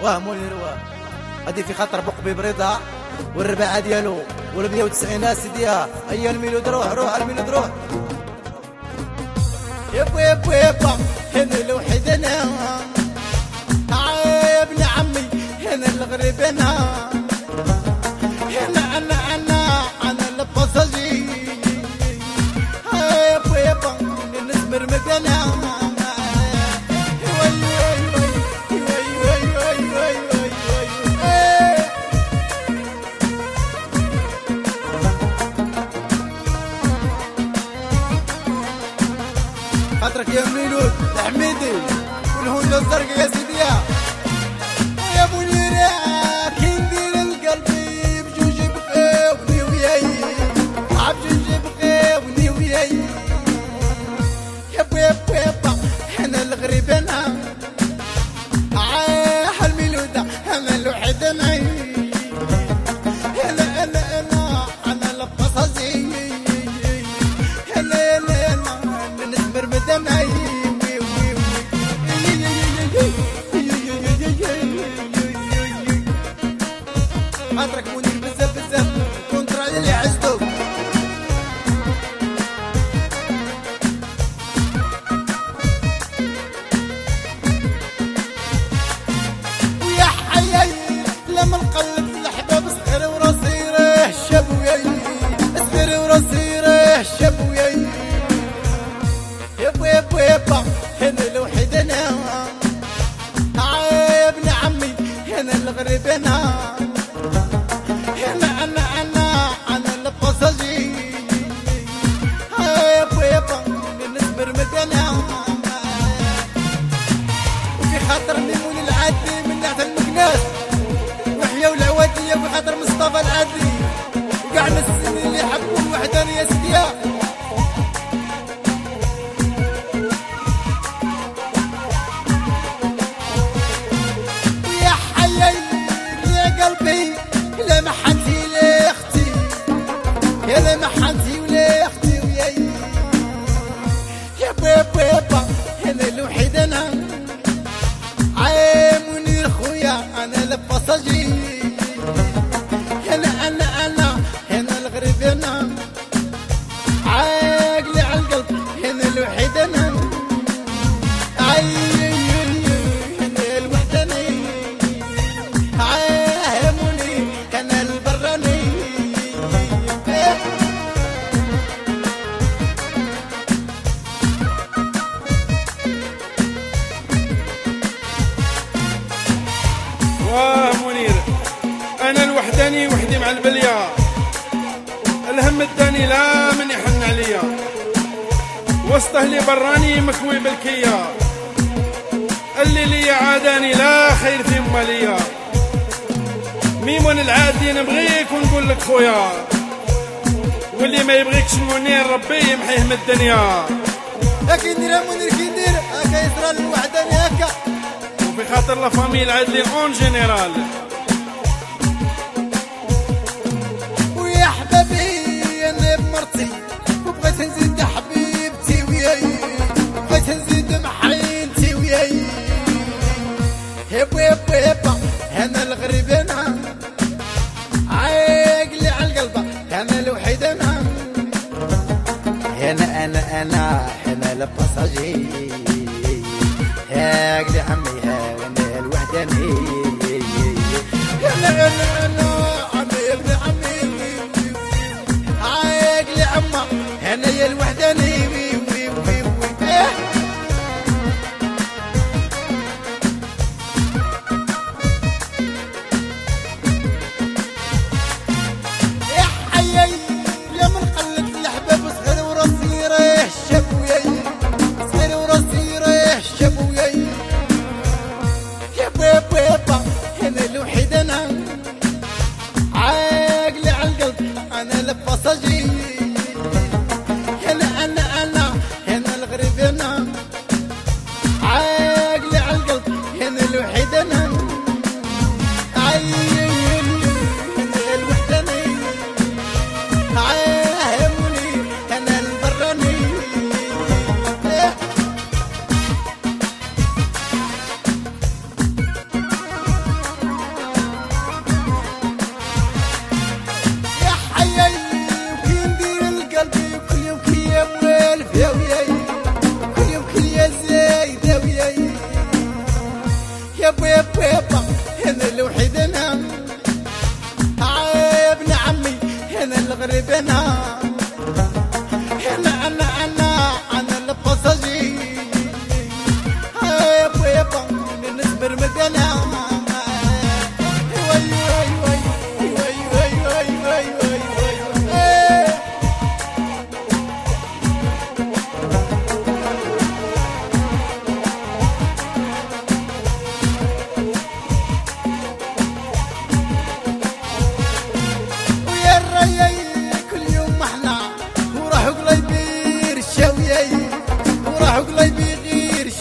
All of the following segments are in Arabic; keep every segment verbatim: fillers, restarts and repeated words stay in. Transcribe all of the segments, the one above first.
واه منير واه هادي في خاطر بقبي برضا والرباعه ديالو والمية وتسعين سيديها. هيا الميلود روح روح الميلود روح. يبا يبا يبا هنا الوحيد انا يا ابن عمي هنا الغريب انا هنا انا انا انا البصجي يبا يبا نسمر مكانا خاطرك يا ميلود الحميدي والهوندا الزرقاء يا سيديا. يا منيرة كي ندير القلبي بجوج بقاوني وياي بجوج بقاوني وياي. يابا يابا يابا انا الغريب انا عاه الميلودة انا الوحيد انا انا انا انا انا البصازي انا انا انا نسمر مدناي خاطرك منير بزاف بزاف كونترا اللي عزتو. ويا حياي لما نقلب الحباب صغير وراسي راه الشاب وياي صغير وراسي راه الشاب وياي. يابا يابا يابا هنا الوحيد انا يا ابن عمي هنا الغريب انا هنا انا انا انا البصجي يابا يابا نسمر مكانا. وفي خاطر ميمون العادي من ناحية المكناس وحيا والعوادية وفي خاطر مصطفى العادي وكاع الناس اللي يحبوا الوحدانية يا سيديا. ويا حياي يا قلبي لا محنتي لا اختي يا لا محنتي ولا اختي وياي. يابا يابا يابا انا الوحيد انا عاي منير خويا انا البصجي انا انا انا هنا الغريب انا عاقلي على القلب هنا الوحيد انا عاي هنا الوحداني عاه منير انا البراني. واه منير انا الوحداني وحدي مع البليه الهم الداني لا من يحن عليا وسط اهلي براني مكوي بالكيه اللي ليا عاداني لا خير في ماليا. ميمون العادي نبغيك ونقول لك خويا واللي ما يبغيكش منير ربي يمحيه من الدنيا. كي ندير منير كي ندير هكا يصرى الوحداني هكا وفي خاطر لا فامي العادلي اون جينيرال. ويا حبابي انا بمرتي وبغيت نزيد حبيبتي وياي بغيت نزيد محينتي وياي. يابا يابا يابا انا الغريب انا عاقلي على القلب انا الوحيد انا هنا انا انا هنا البصجي عاقلي عمي هنا الوحداني هنا انا انا انا يا ابن عمي عاقلي عمه هنا يا الوحداني وي وي وي وي. يا حياي لما نقلب الحباب صغير وراسي راه الشاب وياي صغير وراسي راه الشاب وياي. يابا يابا يابا هنا الوحيد انا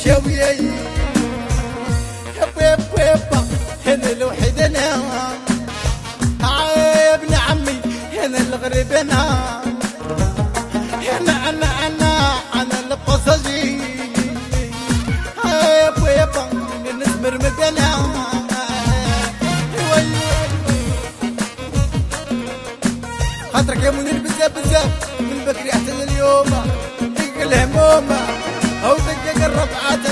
وياي يابا يابا يابا هنا الوحيد انا يا ابن عمي هنا الغريب انا هنا انا انا انا البصجي يابا يابا نسمر مدنا خاطرك يا منير بزاف بزاف من بكري حتى اليوم دق الهمومه او دق الربعات